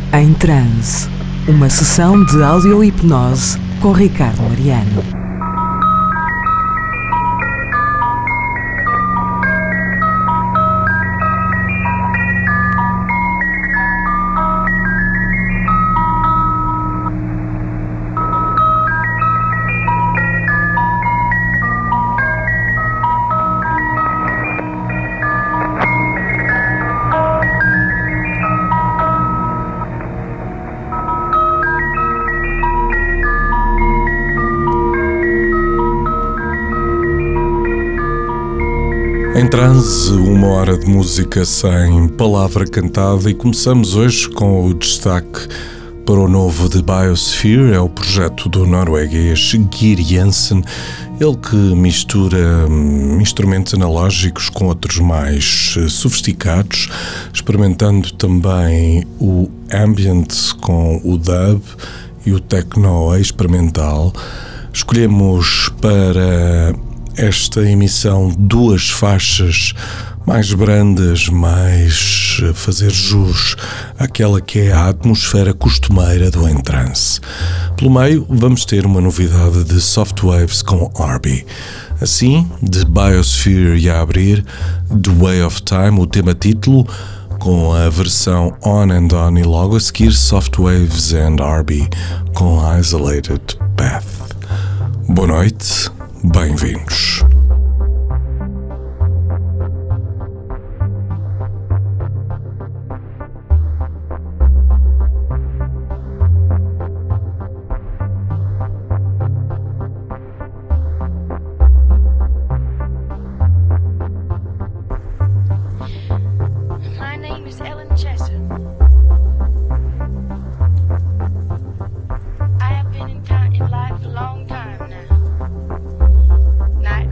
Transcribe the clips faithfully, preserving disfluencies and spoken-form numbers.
Em Transe, uma sessão de audio-hipnose com Ricardo Mariano. Em Transe, uma hora de música sem palavra cantada, e começamos hoje com o destaque para o novo The Biosphere. É o projeto do norueguês Geir Jensen, ele que mistura instrumentos analógicos com outros mais sofisticados, experimentando também o ambient com o dub e o techno experimental. Escolhemos para esta emissão duas faixas mais brandas, mais a fazer jus àquela que é a atmosfera costumeira do Em Transe. Pelo meio vamos ter uma novidade de Softwaves com Arby. Assim, de Biosphere e a abrir The Way of Time, o tema título, com a versão On and On, e logo a seguir Softwaves and Arby com Isolated Path. Boa noite, bem-vindos. Night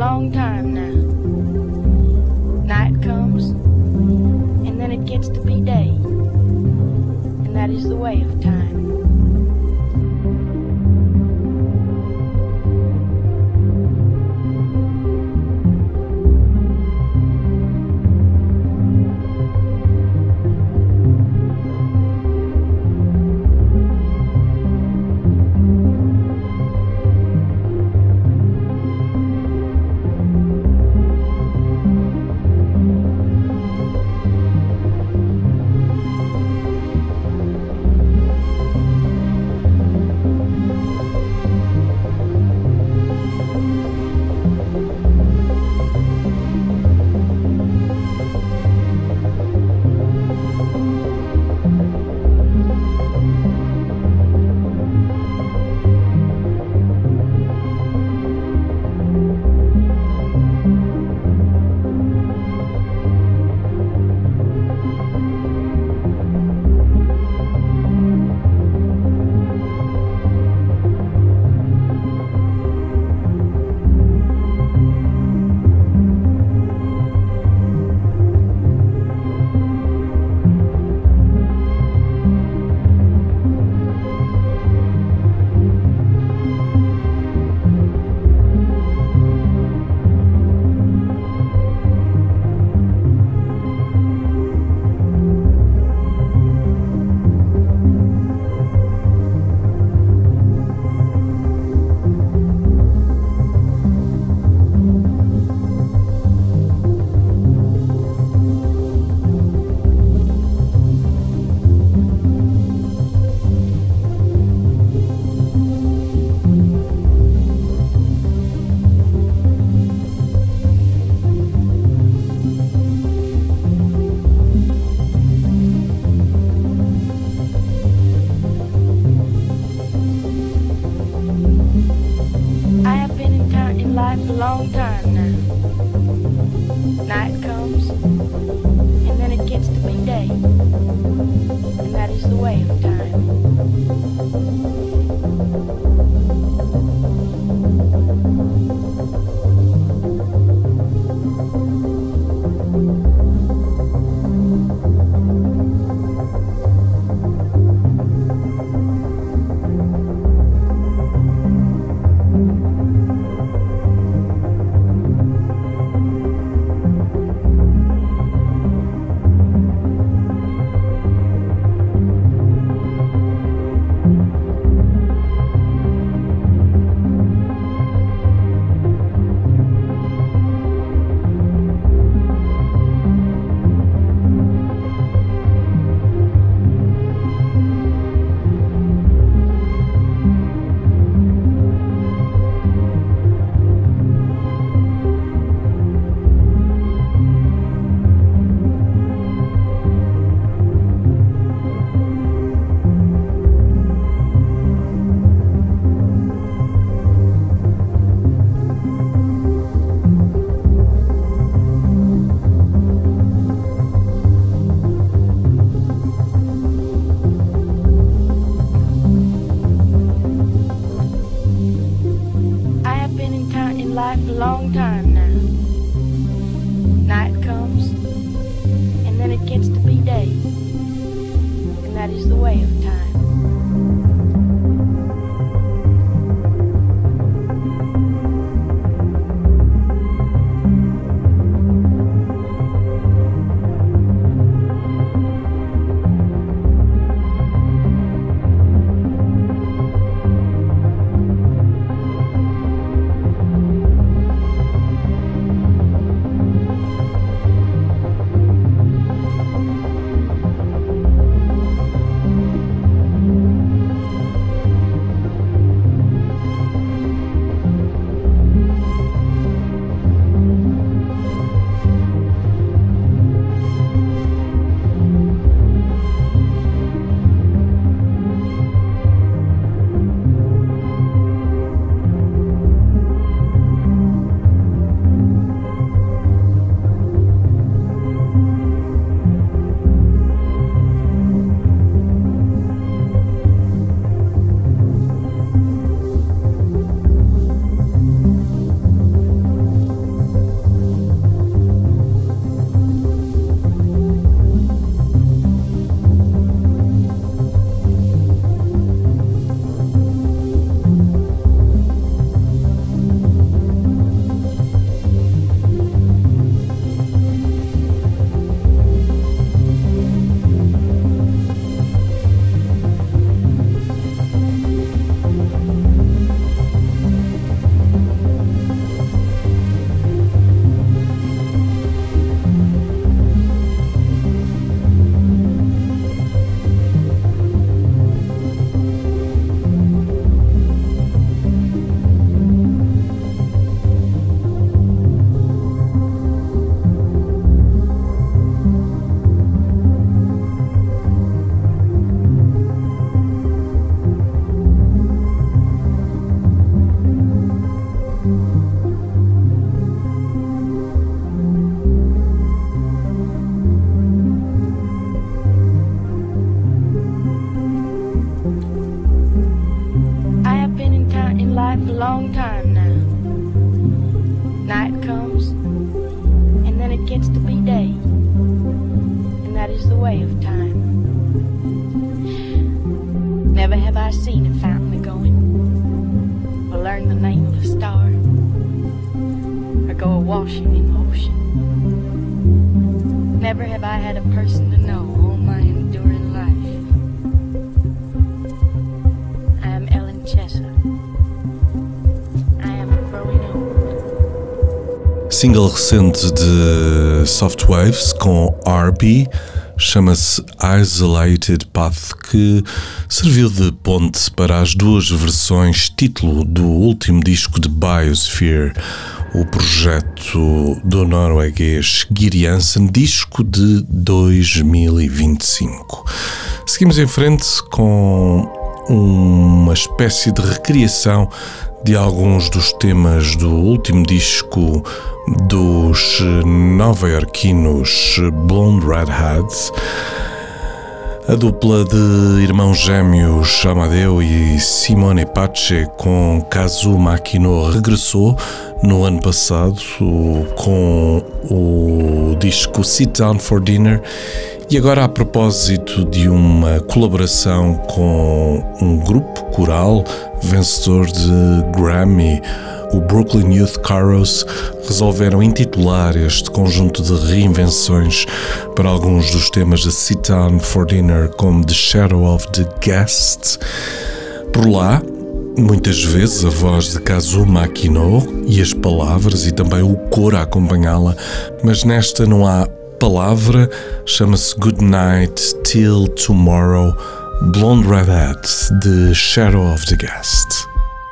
long time now. Night comes, and then it gets to be day, and that is the way of time. life a long time now. Night comes, and then it gets to be day, and that is the way of time. Never have I seen a fountain a-going, or learned the name of a star, or go a-washing in the ocean. Never have I had a person to know all my enduring life. I am Ellen Chester. I am growing old. Single recente de Softwaves com R B chama-se Isolated Path, que serviu de ponte para as duas versões título do último disco de Biosphere, o projeto do norueguês Geir Jansen, disco de dois mil e vinte e cinco. Seguimos em frente com uma espécie de recriação de alguns dos temas do último disco dos nova-iorquinos Blonde Redhead. A dupla de irmãos gêmeos Amadeo e Simone Pace com Kazu Makino regressou no ano passado com o disco Sit Down for Dinner, e agora, a propósito de uma colaboração com um grupo coral vencedor de Grammy, o Brooklyn Youth Chorus, resolveram intitular este conjunto de reinvenções para alguns dos temas de Sit Down for Dinner como The Shadow of the Guest. Por lá, muitas vezes a voz de Kazu Makino e as palavras e também o coro a acompanhá-la, mas nesta não há palavra, chama-se Good Night Till Tomorrow, Blonde Redhead, The Shadow of the Guest.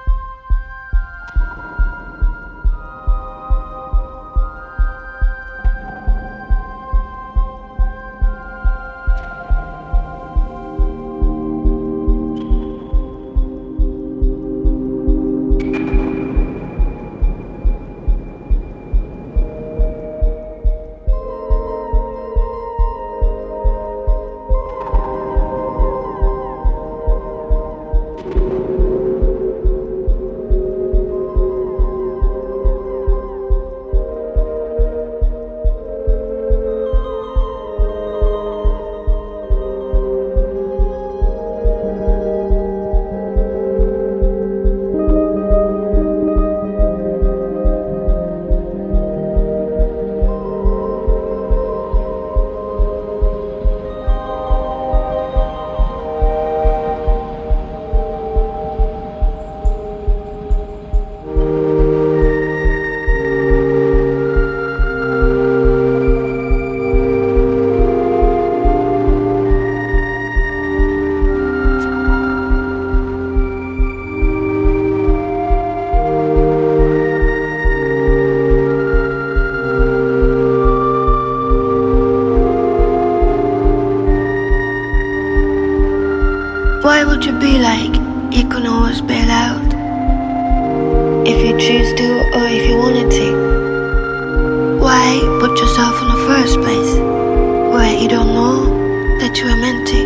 Why would you be like you can always bail out? If you choose to or if you wanted to. Why put yourself in the first place where you don't know that you are meant to?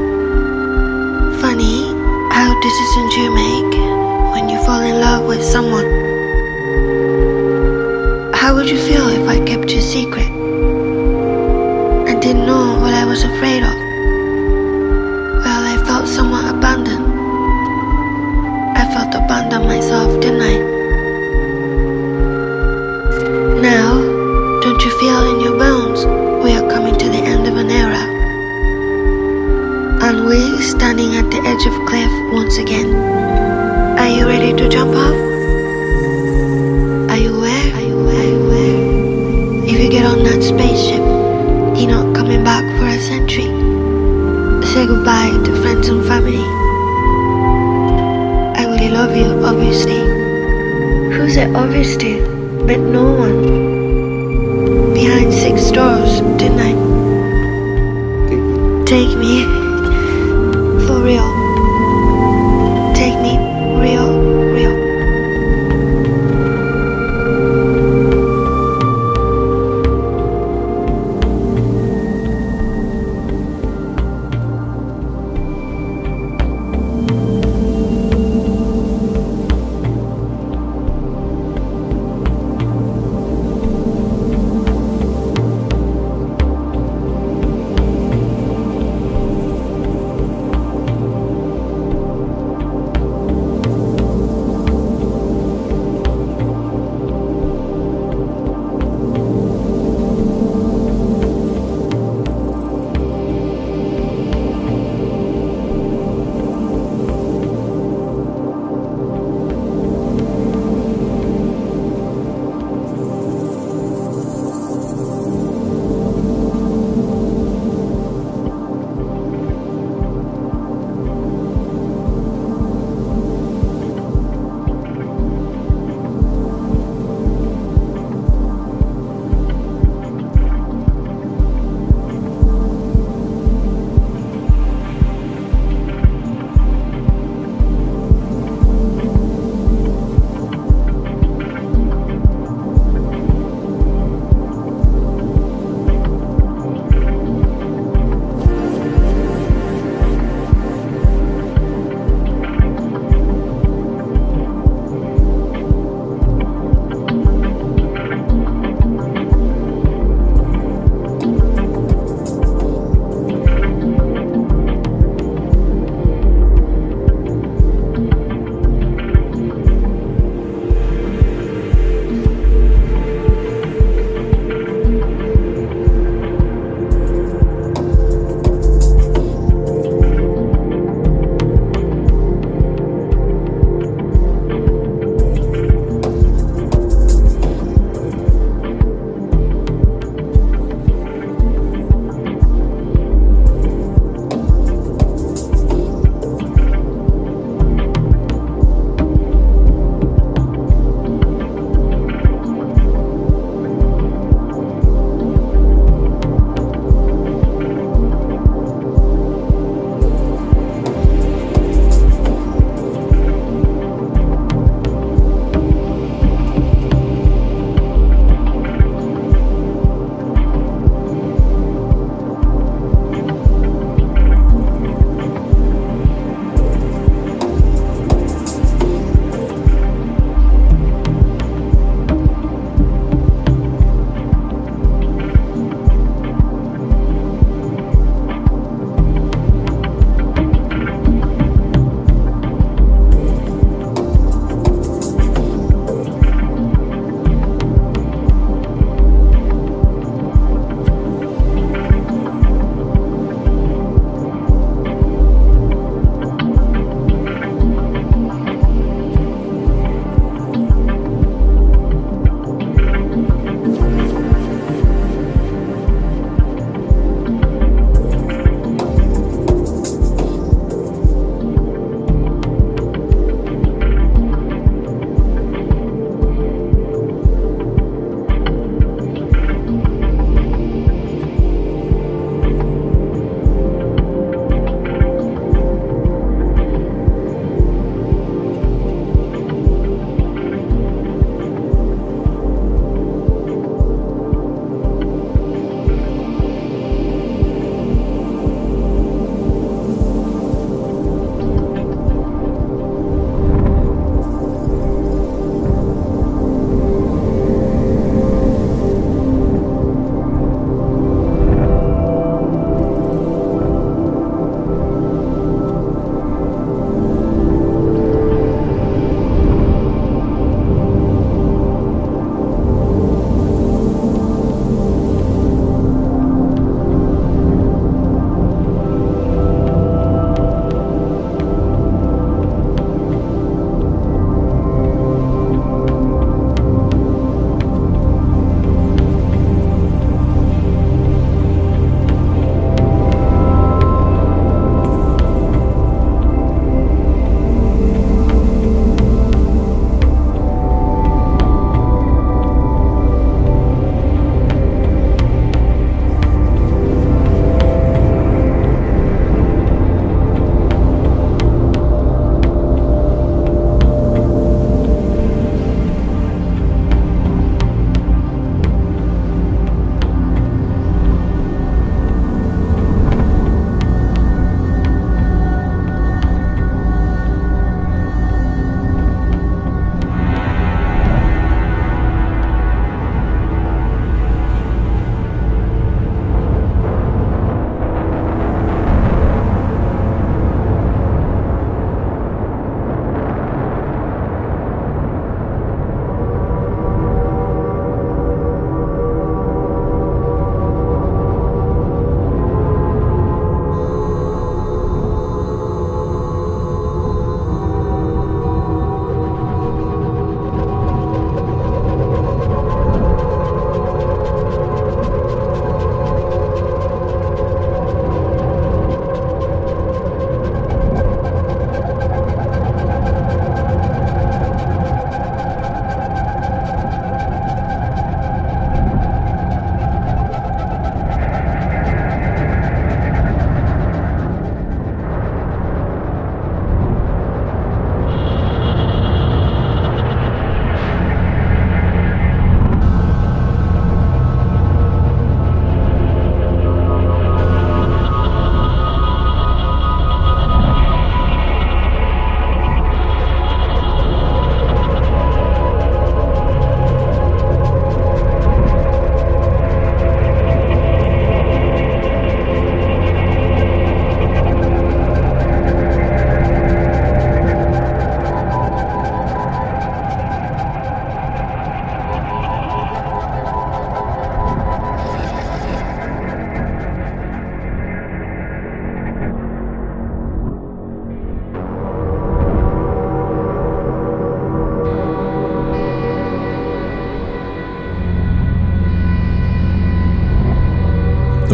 Funny how decisions you make when you fall in love with someone. How would you feel if I kept your secret? I didn't know what I was afraid of. Well, I felt somewhat abandoned. I felt abandoned myself, didn't I? Now, don't you feel in your bones we are coming to the end of an era? And we're standing at the edge of a cliff once again. Are you ready to jump off? Are you aware? Are you aware? Are you aware? If you get on that spaceship, you're not coming back for a century. Say goodbye to friends and family. I really love you, obviously. Who's it obvious to? But no one. Behind six doors, didn't I? Take me. For real. Take me real, real.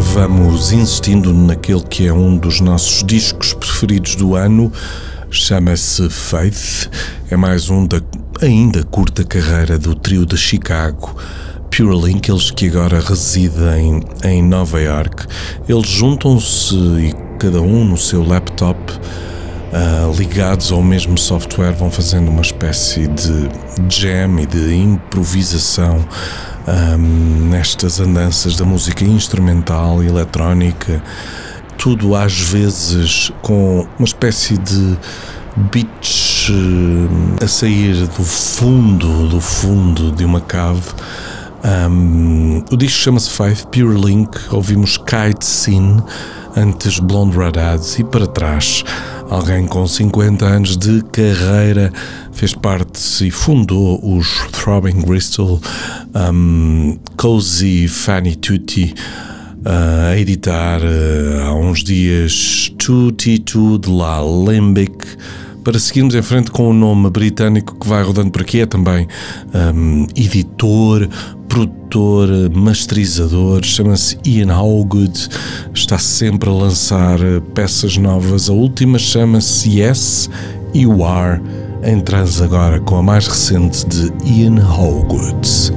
vamos insistindo naquele que é um dos nossos discos preferidos do ano. Chama-se Faith. É mais um da ainda curta carreira do trio de Chicago, Pure Link, eles que agora residem em Nova York. Eles juntam-se e cada um no seu laptop, uh, ligados ao mesmo software, vão fazendo uma espécie de jam e de improvisação um, nestas andanças da música instrumental e eletrónica, tudo às vezes com uma espécie de beats uh, a sair do fundo, do fundo de uma cave. Um, o disco chama-se Faith, Pure Link. Ouvimos Kite Scene, antes Blonde Redheads, e para trás alguém com cinquenta anos de carreira, fez parte e fundou os Throbbing Gristle, um, Cozy Fanny Tutti, uh, a editar uh, há uns dias Tutti Tu de La Limbic, para seguirmos em frente com o nome britânico que vai rodando por aqui. É também um, editor, produtor, masterizador, chama-se Ian Howgood, está sempre a lançar peças novas. A última chama-se Yes, You Are, em transe agora com a mais recente de Ian Howgood.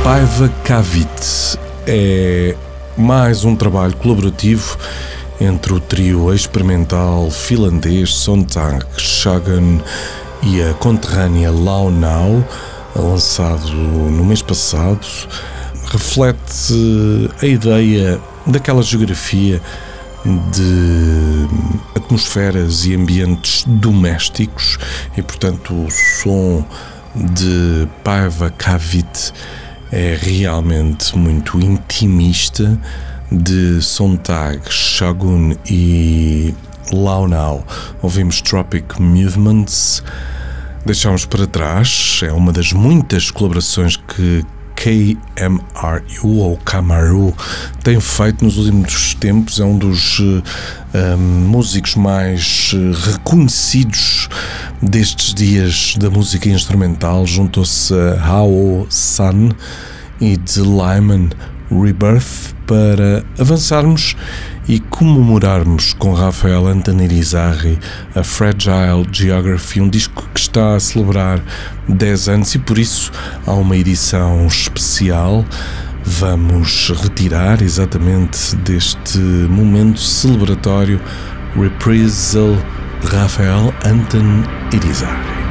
Paiva Kavit é mais um trabalho colaborativo entre o trio experimental finlandês Sontag Shagun e a conterrânea Lau Nau, lançado no mês passado. Reflete a ideia daquela geografia de atmosferas e ambientes domésticos e, portanto, o som de Paiva Kavit é realmente muito intimista. De Sontag, Shagun e Lau Nau ouvimos Tropic Movements. Deixámos para trás, é uma das muitas colaborações que K M R U ou Kamaru tem feito nos últimos tempos. É um dos uh, músicos mais uh, reconhecidos destes dias da música instrumental. Juntou-se a Hao San e de Lyman Rebirth para avançarmos e comemorarmos com Rafael Antanirizarri a Fragile Geography, um disco que está a celebrar dez anos e por isso há uma edição especial. Vamos retirar exatamente deste momento celebratório Reprisal Rafael Antanirizarri.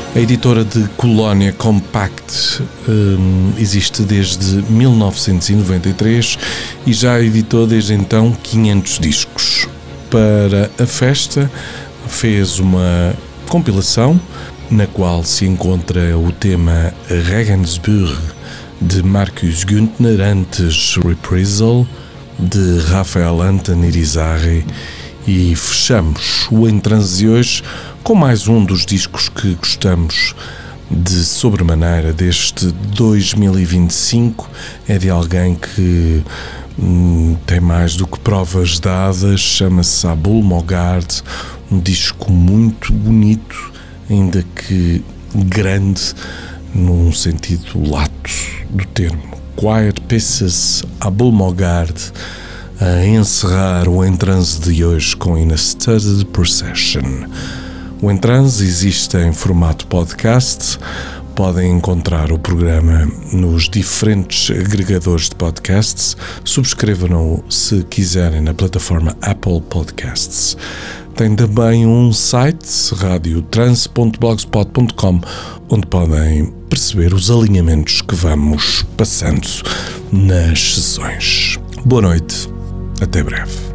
A editora de Colónia Compact um, existe desde mil novecentos e noventa e três e já editou desde então quinhentos discos. Para a festa fez uma compilação na qual se encontra o tema Regensburg de Marcus Güntner, antes Reprisal de Rafael Anton Irizarry, e fechamos o Em Transe de hoje com mais um dos discos que gostamos de sobremaneira deste dois mil e vinte e cinco. É de alguém que hum, tem mais do que provas dadas, chama-se Abul Mogard, um disco muito bonito, ainda que grande num sentido lato do termo. Quiet Pieces, Abul Mogard, a encerrar o Em Transe de hoje com In a Studded Procession. O Em Transe existe em formato podcast. Podem encontrar o programa nos diferentes agregadores de podcasts. Subscrevam-no se quiserem na plataforma Apple Podcasts. Tem também um site, radio trance ponto blogspot ponto com, onde podem perceber os alinhamentos que vamos passando nas sessões. Boa noite, até breve.